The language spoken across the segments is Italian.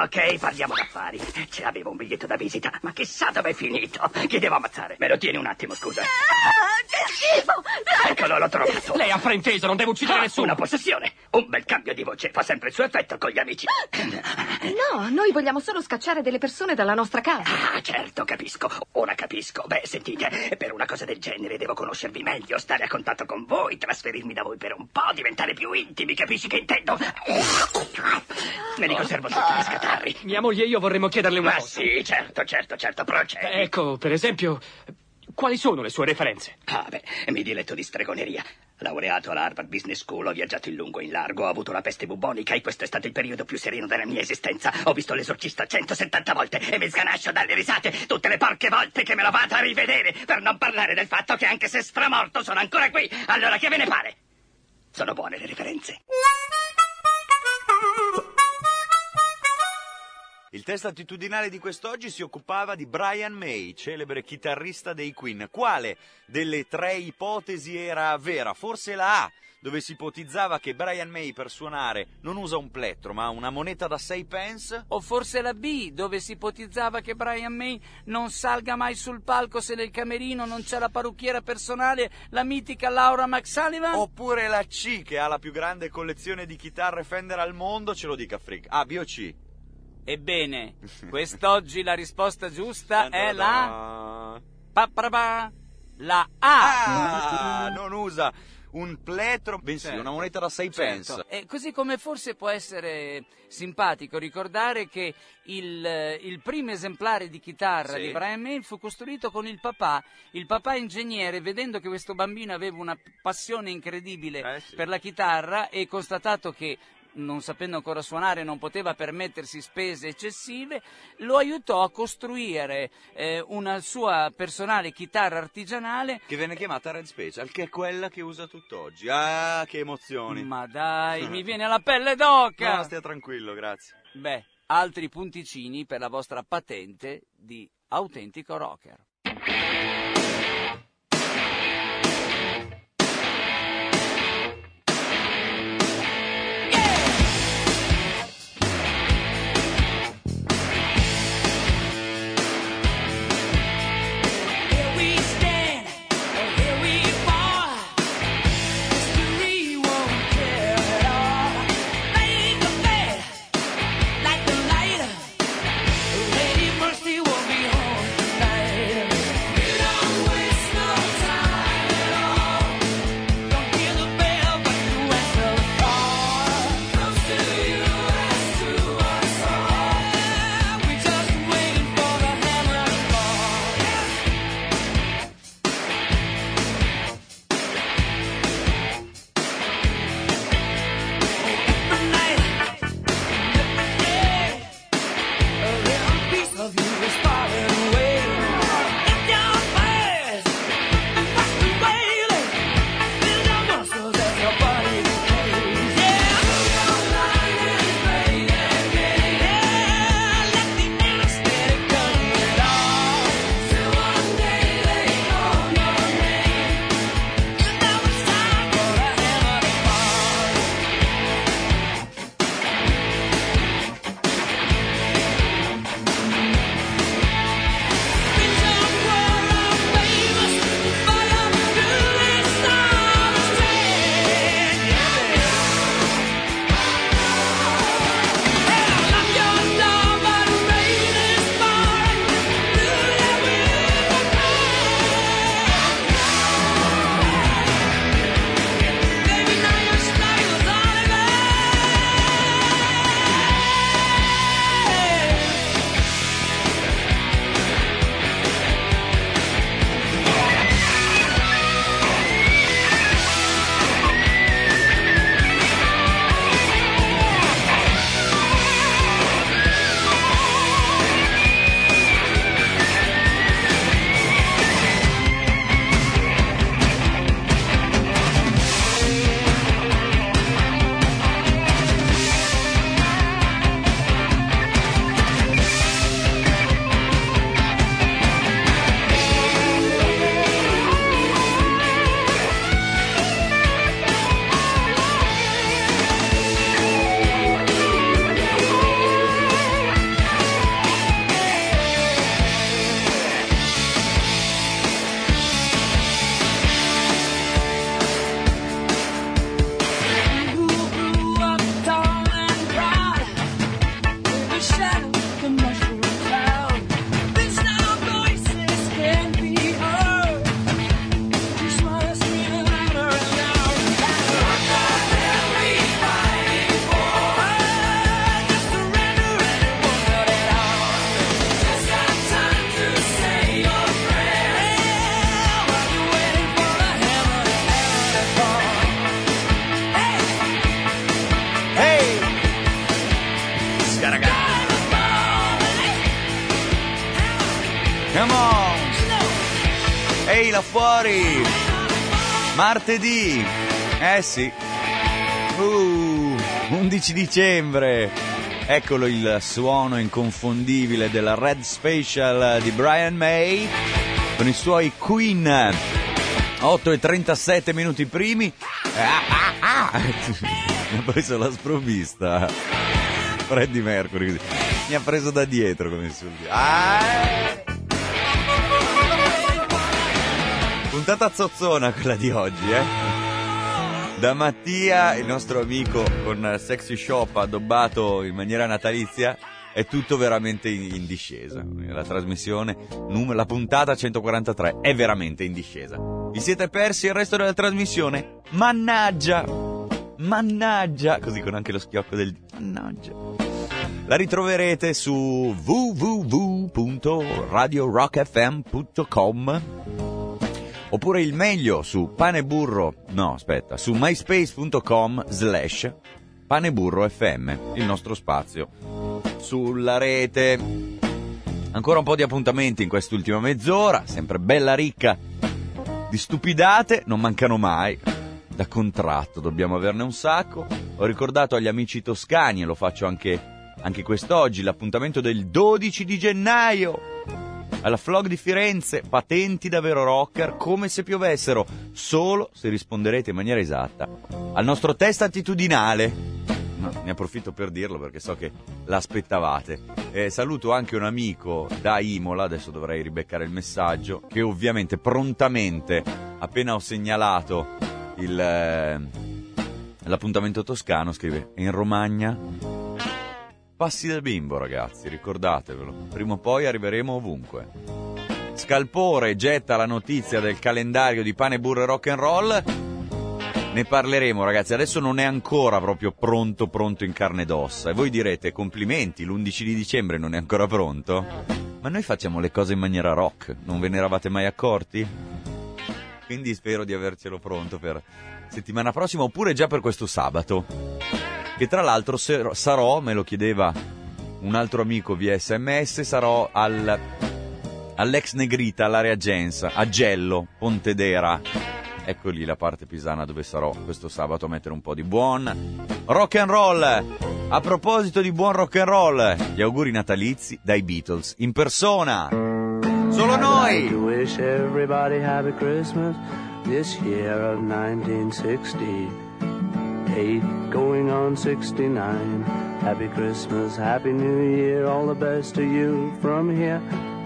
Ok, parliamo d'affari. Ce l'avevo un biglietto da visita, ma chissà dove è finito. Chi devo ammazzare? Me lo tieni un attimo, scusa. Che schifo! Eccolo, l'ho trovato. Lei ha frainteso, non deve uccidere nessuno. Una possessione. Un bel cambio di voce. Fa sempre il suo effetto con gli amici. No, noi vogliamo solo scacciare delle persone dalla nostra casa. Ah, certo, capisco. Ora capisco. Beh, sentite, per una cosa del genere devo conoscervi meglio, stare a contatto con voi, trasferirmi da voi per un po', diventare più intimi, capisci che intendo? Me li conservo tutti gli scatarri. Mia moglie e io vorremmo chiederle una Ma cosa. sì, certo, procedi. Ecco, per esempio, quali sono le sue referenze? Ah, beh, mi diletto di stregoneria. Laureato alla Harvard Business School, ho viaggiato in lungo e in largo, ho avuto la peste bubonica e questo è stato il periodo più sereno della mia esistenza. Ho visto l'esorcista 170 volte e mi sganascio dalle risate tutte le porche volte che me lo vado a rivedere, per non parlare del fatto che anche se stramorto sono ancora qui. Allora che ve ne pare? Sono buone le referenze. Il test attitudinale di quest'oggi si occupava di Brian May, celebre chitarrista dei Queen. Quale delle tre ipotesi era vera? Forse la A, dove si ipotizzava che Brian May per suonare non usa un plettro, ma una moneta da 6 pence? O forse la B, dove si ipotizzava che Brian May non salga mai sul palco se nel camerino non c'è la parrucchiera personale, la mitica Laura McSullivan? Oppure la C, che ha la più grande collezione di chitarre Fender al mondo? Ce lo dica Frick. A, B o C? Ebbene, quest'oggi la risposta giusta è la... La A! Ah, non usa un plettro, bensì Certo, una moneta da 6 pence. E così come forse può essere simpatico ricordare che il primo esemplare di chitarra Sì. di Brian May fu costruito con il papà. Il papà ingegnere, vedendo che questo bambino aveva una passione incredibile Sì. per la chitarra e constatato che non sapendo ancora suonare non poteva permettersi spese eccessive, lo aiutò a costruire una sua personale chitarra artigianale Che venne chiamata Red Special, che è quella che usa tutt'oggi. Ah, che emozioni. Ma dai, mi viene la pelle d'oca! No, stia tranquillo, grazie. Beh, altri punticini per la vostra patente di autentico rocker. May là fuori. Martedì. Sì. 11 dicembre. Eccolo il suono inconfondibile della Red Special di Brian May con i suoi Queen. 8:37 minuti primi. Mi ha preso la sprovvista Freddie Mercury, mi ha preso da dietro, come si suol dire. Puntata zozzona quella di oggi, Da Mattia, il nostro amico con Sexy Shop addobbato in maniera natalizia. È tutto veramente in discesa. La trasmissione, la puntata 143 è veramente in discesa. Vi siete persi il resto della trasmissione? Mannaggia, così con anche lo schiocco del mannaggia. La ritroverete su www.radiorockfm.com oppure il meglio su su myspace.com/paneburrofm, il nostro spazio sulla rete. Ancora un po' di appuntamenti in quest'ultima mezz'ora, sempre bella ricca di stupidate, non mancano mai. Da contratto dobbiamo averne un sacco. Ho ricordato agli amici toscani, e lo faccio anche quest'oggi, l'appuntamento del 12 di gennaio alla Flog di Firenze. Patenti da vero rocker, come se piovessero, solo se risponderete in maniera esatta al nostro test attitudinale. Ne approfitto per dirlo perché so che l'aspettavate. Saluto anche un amico da Imola, adesso dovrei ribeccare il messaggio, che ovviamente prontamente, appena ho segnalato l'appuntamento toscano, scrive: in Romagna passi da bimbo, ragazzi, ricordatevelo, prima o poi arriveremo ovunque. Scalpore getta la notizia del calendario di Pane, Burro e Rock and Roll. Ne parleremo, ragazzi, adesso non è ancora proprio pronto in carne ed ossa. E voi direte: complimenti, l'11 di dicembre non è ancora pronto? Ma noi facciamo le cose in maniera rock, non ve ne eravate mai accorti? Quindi spero di avercelo pronto per settimana prossima, oppure già per questo sabato, che tra l'altro sarò, me lo chiedeva un altro amico via SMS, sarò all'ex Negrita, all'Area Gensa, a Gello, Pontedera. Ecco lì la parte pisana dove sarò questo sabato a mettere un po' di buon rock and roll. A proposito di buon rock and roll, gli auguri natalizi dai Beatles in persona. Solo noi. I wish everybody happy Christmas this year of 1968 going on 69. Happy Christmas, happy New Year, all the best to you from here.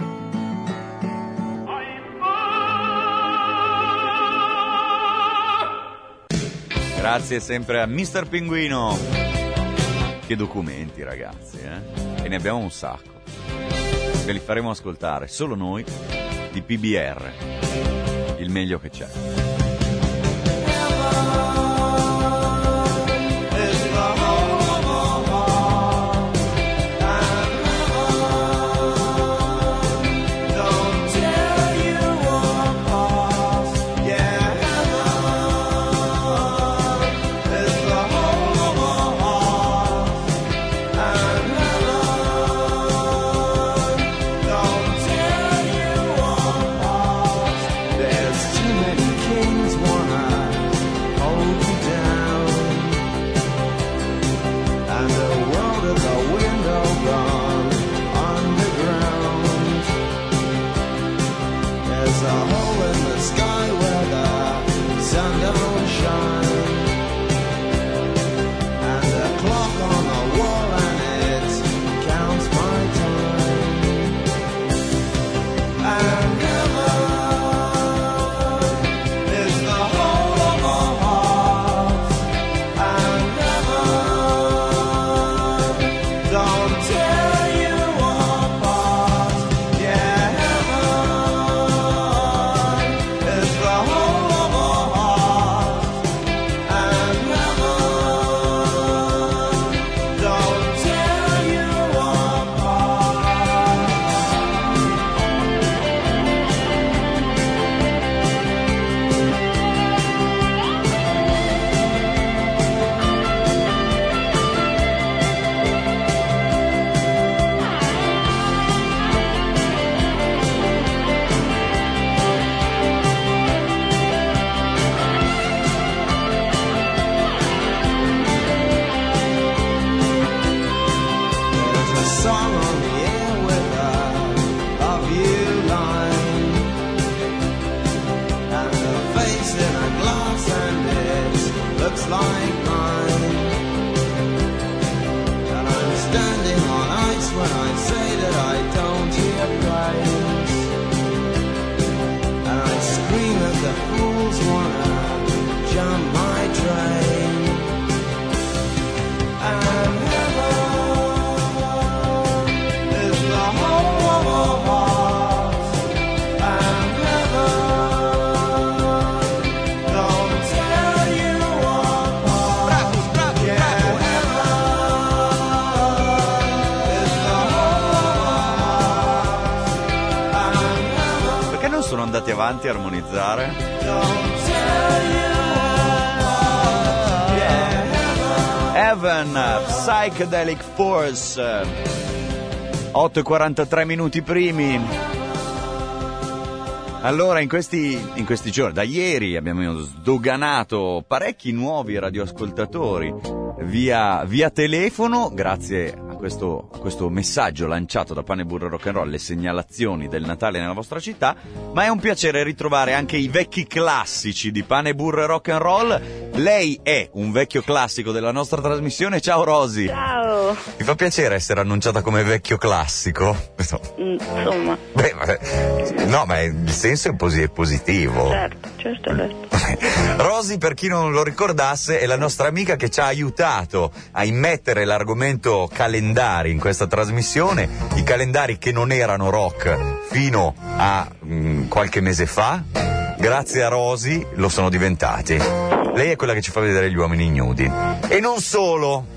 Grazie sempre a Mr. Pinguino. Che documenti, ragazzi, E ne abbiamo un sacco. Ve li faremo ascoltare solo noi di PBR. Il meglio che c'è. Too many kings. avanti a armonizzare. Heaven, Psychedelic Force. 8:43 minuti primi. Allora, in questi giorni, da ieri abbiamo sdoganato parecchi nuovi radioascoltatori via telefono, grazie a questo messaggio lanciato da Pane Burro Rock and Roll, le segnalazioni del Natale nella vostra città, ma è un piacere ritrovare anche i vecchi classici di Pane Burro Rock and Roll. Lei è un vecchio classico della nostra trasmissione. Ciao Rosy. Ciao. Mi fa piacere essere annunciata come vecchio classico. Insomma. No, ma il senso è positivo. Certo. Rosy, per chi non lo ricordasse, è la nostra amica che ci ha aiutato a immettere l'argomento calendari in questa trasmissione, i calendari che non erano rock fino a qualche mese fa. Grazie a Rosy lo sono diventati. Lei è quella che ci fa vedere gli uomini nudi. E non solo,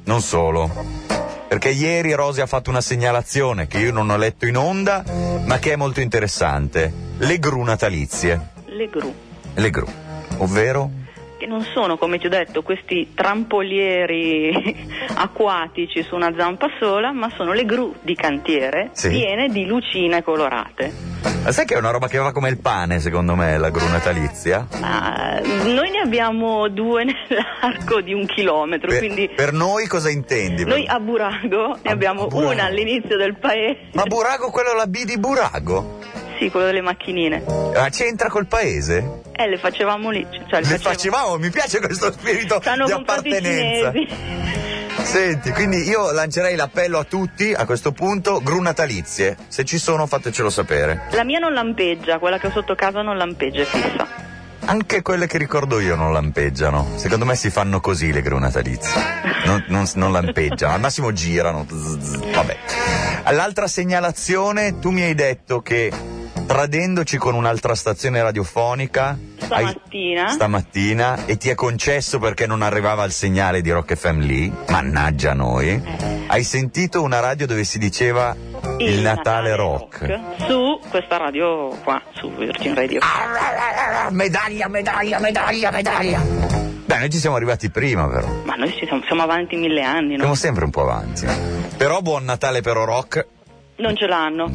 perché ieri Rosy ha fatto una segnalazione che io non ho letto in onda, ma che è molto interessante. Le gru natalizie. Le gru, ovvero? Che non sono, come ti ho detto, questi trampolieri acquatici su una zampa sola, ma sono le gru di cantiere, sì, piene di lucine colorate. Ma sai che è una roba che va come il pane, secondo me, la gru natalizia? Noi ne abbiamo 2 nell'arco di 1 chilometro, quindi... Per noi cosa intendi? Noi a Burago ne abbiamo Burago. Una all'inizio del paese. Ma Burago, quello la B di Burago? Sì, quello delle macchinine. Ma c'entra col paese? Le facevamo lì. Cioè, le facevamo, mi piace questo spirito di appartenenza. Senti, quindi io lancerei l'appello a tutti, a questo punto, gru natalizie. Se ci sono, fatecelo sapere. La mia non lampeggia, quella che ho sotto casa non lampeggia, è fissa. Anche quelle che ricordo io non lampeggiano. Secondo me si fanno così le gru natalizie. Non lampeggiano, al massimo girano. Vabbè. All'altra segnalazione, tu mi hai detto che, tradendoci con un'altra stazione radiofonica stamattina, e ti è concesso perché non arrivava il segnale di Rock FM lì, mannaggia noi, hai sentito una radio dove si diceva il Natale rock su questa radio qua, su Virgin Radio. Medaglia. Beh, noi ci siamo arrivati prima, però. Ma noi siamo avanti 1000 anni, no? Siamo sempre un po' avanti. Però Buon Natale però rock. Non ce l'hanno.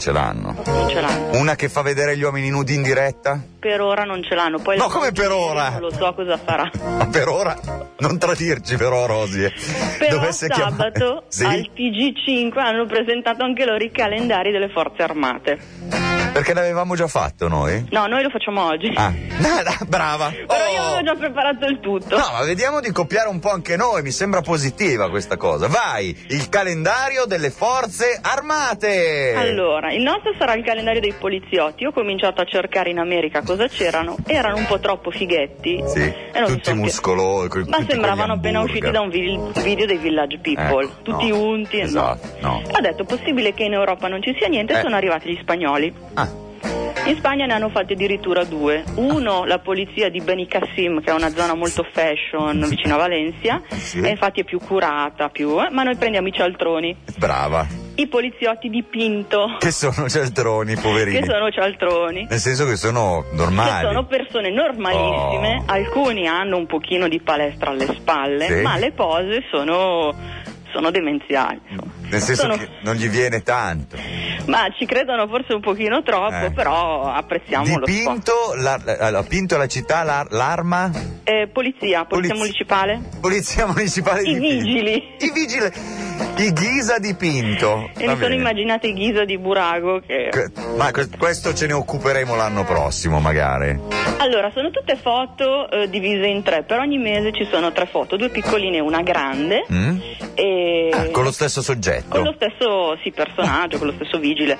Una che fa vedere gli uomini nudi in diretta? Per ora non ce l'hanno. Poi no, come per ora? Non lo so cosa farà. Ma per ora? Non tradirci però, Rosy. Però sabato sì? Al TG5 hanno presentato anche loro i calendari delle forze armate. Perché l'avevamo già fatto noi? No, noi lo facciamo oggi. Brava. Però io avevo già preparato il tutto. No, ma vediamo di copiare un po' anche noi, mi sembra positiva questa cosa. Vai, il calendario delle forze armate. Allora, il nostro sarà il calendario dei poliziotti. Io ho cominciato a cercare in America cosa c'erano. Erano un po' troppo fighetti. Sì, tutti muscolosi. Ma sembravano appena usciti da un video dei Village People. Tutti unti. Esatto, no. Ho detto, possibile che in Europa non ci sia niente, sono arrivati gli spagnoli. In Spagna ne hanno fatti addirittura 2. Uno, la polizia di Benicassim, che è una zona molto fashion vicino a Valencia, e infatti è più curata, ma noi prendiamo i cialtroni. Brava. I poliziotti di Pinto. Che sono cialtroni, poverini. Che sono cialtroni. Nel senso che sono normali. Che sono persone normalissime. Alcuni hanno un pochino di palestra alle spalle, ma le pose sono demenziali. Nel senso che non gli viene tanto. Ma ci credono forse un pochino troppo, però apprezziamo lo sport. Pinto è la città, l'arma? Polizia municipale. Polizia municipale di vigili. I vigili. I Ghisa di Pinto. E mi sono immaginate i Ghisa di Burago ma questo ce ne occuperemo l'anno prossimo magari. Allora, sono tutte foto divise in 3. Per ogni mese ci sono 3 foto, 2 piccoline e una grande. Con lo stesso soggetto. Con lo stesso personaggio, con lo stesso vigile.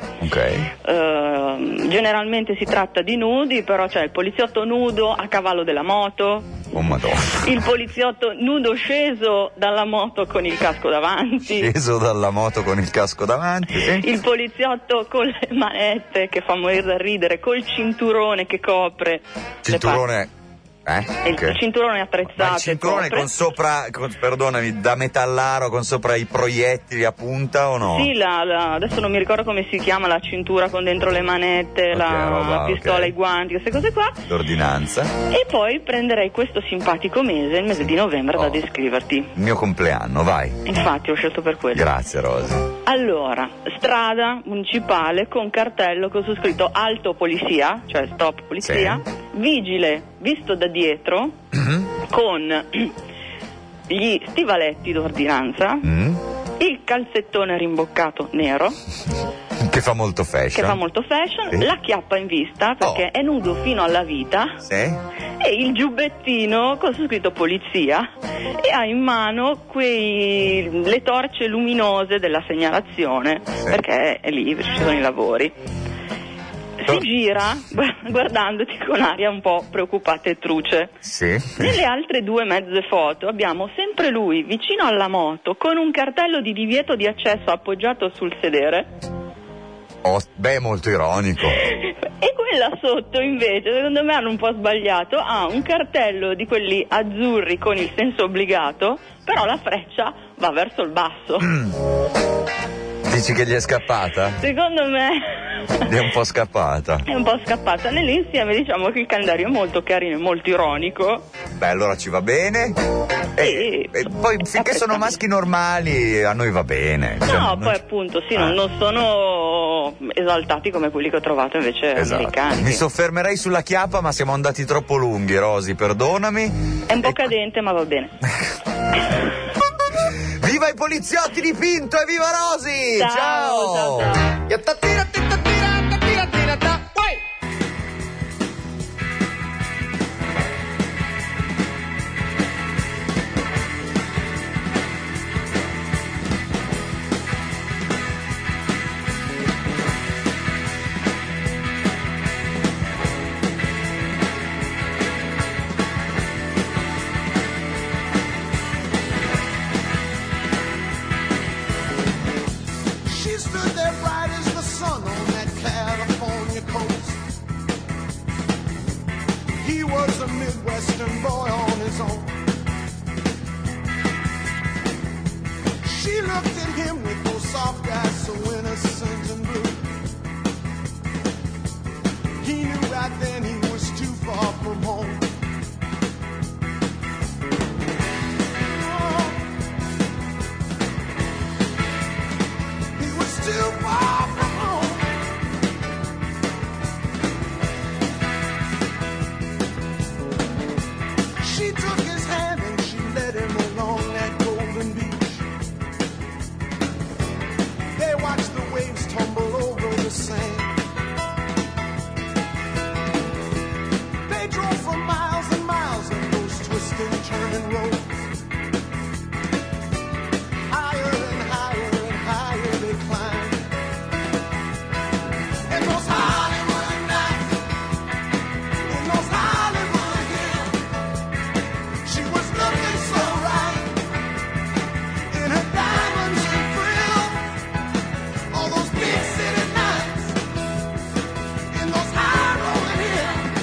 Ok. Generalmente si tratta di nudi, però c'è il poliziotto nudo a cavallo della moto. Oh Madonna. Il poliziotto nudo sceso dalla moto con il casco davanti. Sceso dalla moto con il casco davanti, sì. Il poliziotto con le manette che fa morire da ridere, col cinturone che copre. Cinturone Il cinturone attrezzato. Ma il cinturone con sopra, perdonami, da metallaro con sopra i proiettili a punta o no? Sì, adesso non mi ricordo come si chiama, la cintura con dentro le manette, la pistola, i guanti, queste cose qua. L'ordinanza. E poi prenderei questo simpatico mese, il mese di novembre, da descriverti. Il mio compleanno, vai. Infatti ho scelto per quello. Grazie Rosa. Allora, strada municipale con cartello con su scritto alto polizia, cioè stop polizia, vigile visto da dietro con gli stivaletti d'ordinanza, il calzettone rimboccato nero che fa molto fashion, sì. La chiappa in vista perché è nudo fino alla vita, sì. E il giubbettino con su scritto polizia e ha in mano le torce luminose della segnalazione, sì. Perché è lì, ci sono i lavori. Si gira guardandoti con aria un po' preoccupata e truce. Sì. Nelle altre 2 mezze foto abbiamo sempre lui vicino alla moto con un cartello di divieto di accesso appoggiato sul sedere. Molto ironico. E quella sotto invece, secondo me hanno un po' sbagliato, ha un cartello di quelli azzurri con il senso obbligato, però la freccia va verso il basso. Dici che gli è scappata? Secondo me gli è un po' scappata. È un po' scappata. Nell'insieme diciamo che il calendario è molto carino e molto ironico. Beh, allora ci va bene. E poi finché sono maschi normali a noi va bene. No, poi appunto sì, non sono esaltati come quelli che ho trovato invece americani. Mi soffermerei sulla chiappa, ma siamo andati troppo lunghi, Rosy, perdonami. È un po' cadente, ma va bene. Viva i poliziotti di Pinto e viva Rosy! Ciao! Midwestern boy on his own. She looked at him with those soft eyes so innocent and blue. He knew right then he was too far from home. He was too far from home. She took his hand and she led him along that golden beach. They watched the waves tumble over the sand. They drove for miles and miles on those twisting, turning roads. Higher and higher and higher they climbed. And those Hollywood nights, in those Hollywood hills, she was looking so right in her diamonds and frills. All those big city nights in those high rolling hills.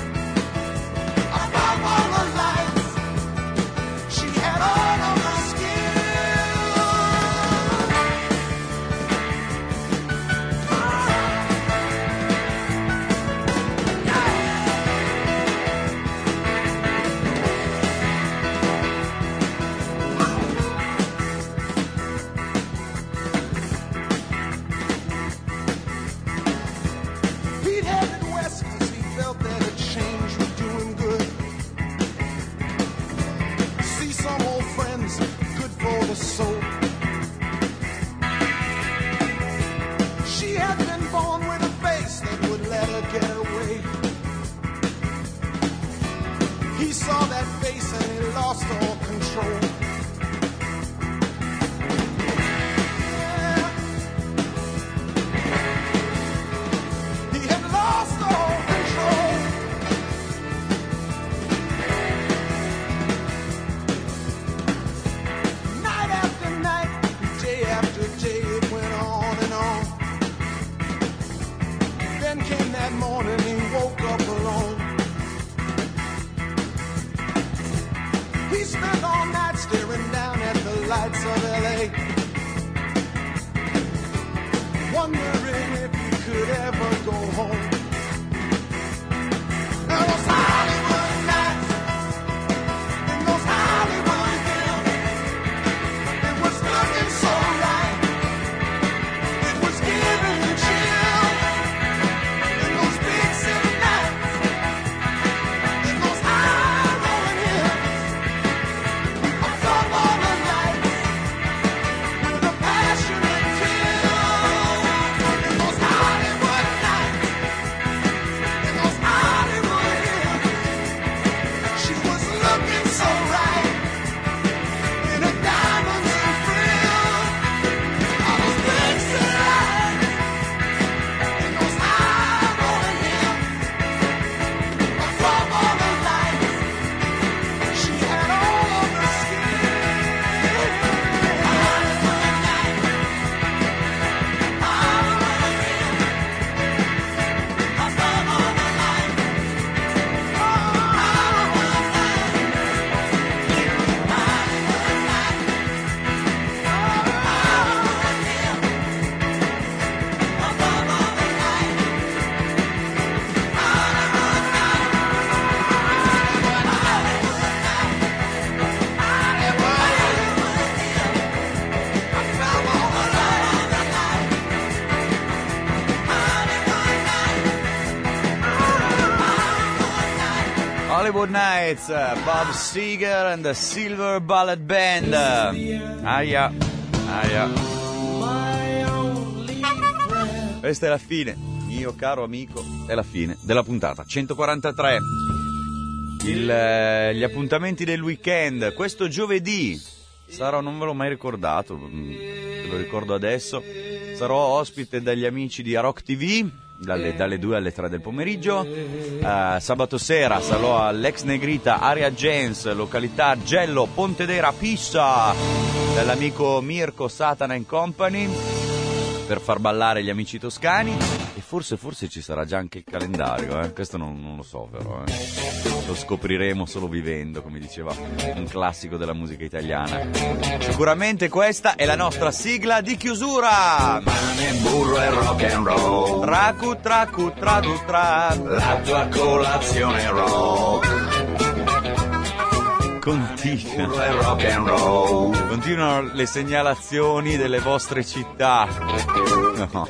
Above all the lights, she had all of the Pete headed west 'cause he felt that a change was doing good. See some old friends, good for the soul. She had been born with a face that would let her get away. He saw that face and he lost all control. He had lost all control. Night after night, day after day, it went on and on. Then came that morning, he woke up alone. streets of LA, wondering if you could ever go home. And those Hollywood nights, and those Hollywood hills, it was looking so right, it was giving me chills. And those big city nights, and those high rolling hills, I felt all the nights with a passion and thrill. And those Hollywood nights, and those Hollywood hills, she was looking so right in her diamonds and frills. All those big city lights, and those high rolling hills, from all the lights, she had all of the skill. Hollywood nights, Hollywood hills, from all the lights, Hollywood nights, Hollywood nights, Hollywood hills, from all the lights, Hollywood Nights, Bob Seger and the Silver Bullet Band. Aia. Questa è la fine, mio caro amico, è la fine della puntata 143. Gli appuntamenti del weekend. Questo giovedì sarò, non ve l'ho mai ricordato, ve lo ricordo adesso, sarò ospite dagli amici di Rock TV dalle 2 alle 3 del pomeriggio. Sabato sera sarò all'Ex Negrita Area Gens, località Argello, Pontedera, Pisa, dall'amico Mirko Satana and Company, per far ballare gli amici toscani. E forse ci sarà già anche il calendario, questo non lo so però, lo scopriremo solo vivendo, come diceva un classico della musica italiana. Sicuramente questa è la nostra sigla di chiusura. Pane, burro e rock and roll, Tracu, tracu, tradu, tra. la tua colazione rock. Continua. Burro e rock and roll, Continuano le segnalazioni delle vostre città. No.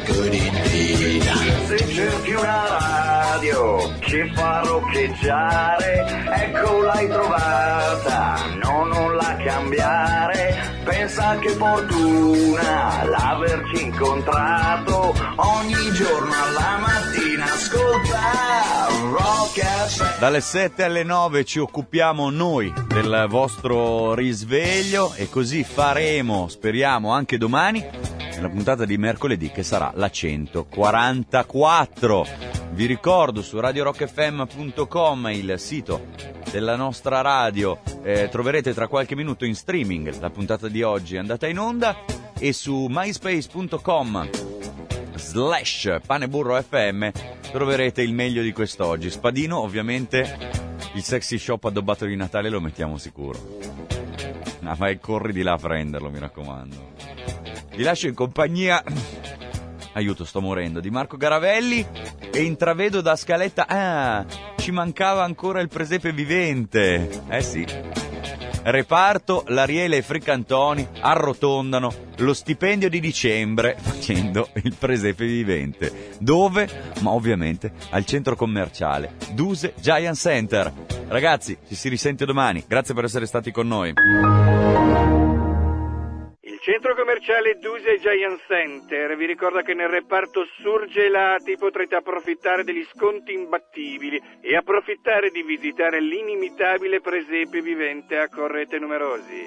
se cerchi una radio che fa roccheggiare, ecco l'hai trovata, no, non la cambiare. Pensa che fortuna l'averci incontrato, ogni giorno alla mattina ascolta Rock FM. Dalle 7 alle 9 ci occupiamo noi del vostro risveglio e così faremo, speriamo, anche domani, nella puntata di mercoledì, che sarà la 144. Vi ricordo su radiorockfm.com, il sito della nostra radio, troverete tra qualche minuto in streaming la puntata di oggi è andata in onda, e su myspace.com/paneburrofm troverete il meglio di quest'oggi. Spadino, ovviamente, il sexy shop addobbato di Natale lo mettiamo sicuro. Ma corri di là a prenderlo, mi raccomando. Vi lascio in compagnia, aiuto, sto morendo, di Marco Garavelli, e intravedo da scaletta, ci mancava ancora il presepe vivente. Sì. Reparto, l'Ariele e Fricantoni arrotondano lo stipendio di dicembre facendo il presepe vivente. Dove? Ma ovviamente al centro commerciale Duse Giant Center. Ragazzi, ci si risente domani. Grazie per essere stati con noi. Il centro commerciale Duse Giant Center vi ricorda che nel reparto surgelati potrete approfittare degli sconti imbattibili e approfittare di visitare l'inimitabile presepe vivente a Correte Numerosi.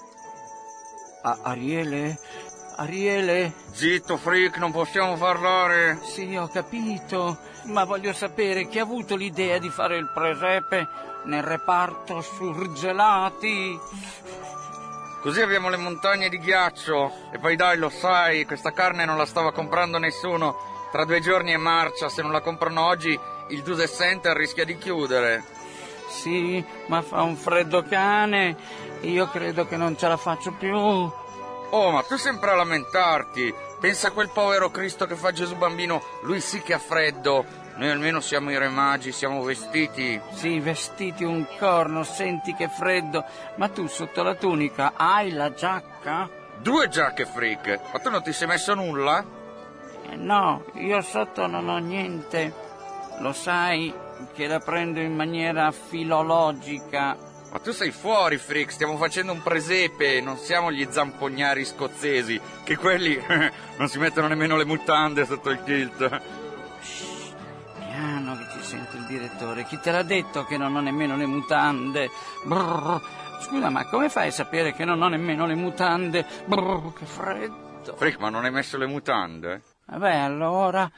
Ariele? Ariele? Zitto, freak, non possiamo parlare. Sì, ho capito, ma voglio sapere chi ha avuto l'idea di fare il presepe nel reparto surgelati. Così abbiamo le montagne di ghiaccio. E poi dai, lo sai, questa carne non la stava comprando nessuno. Tra 2 giorni è marcia, se non la comprano oggi il Duse Center rischia di chiudere. Sì, ma fa un freddo cane. Io credo che non ce la faccio più. Oh, ma tu sempre a lamentarti. Pensa a quel povero Cristo che fa Gesù bambino. Lui sì che ha freddo. Noi almeno siamo i re magi, siamo vestiti. Sì, vestiti un corno, senti che freddo. Ma tu sotto la tunica hai la giacca? 2 giacche, freak. Ma tu non ti sei messo nulla? No, io sotto non ho niente. Lo sai che la prendo in maniera filologica. Ma tu sei fuori, freak. Stiamo facendo un presepe. Non siamo gli zampognari scozzesi, che quelli non si mettono nemmeno le mutande sotto il kilt. Piano che ci sente il direttore. Chi te l'ha detto che non ho nemmeno le mutande? Brrr. Scusa, ma come fai a sapere che non ho nemmeno le mutande? Brrr, che freddo. Freak, ma non hai messo le mutande? Vabbè, allora...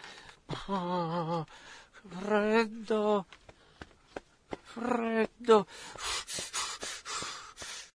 Brrr, freddo...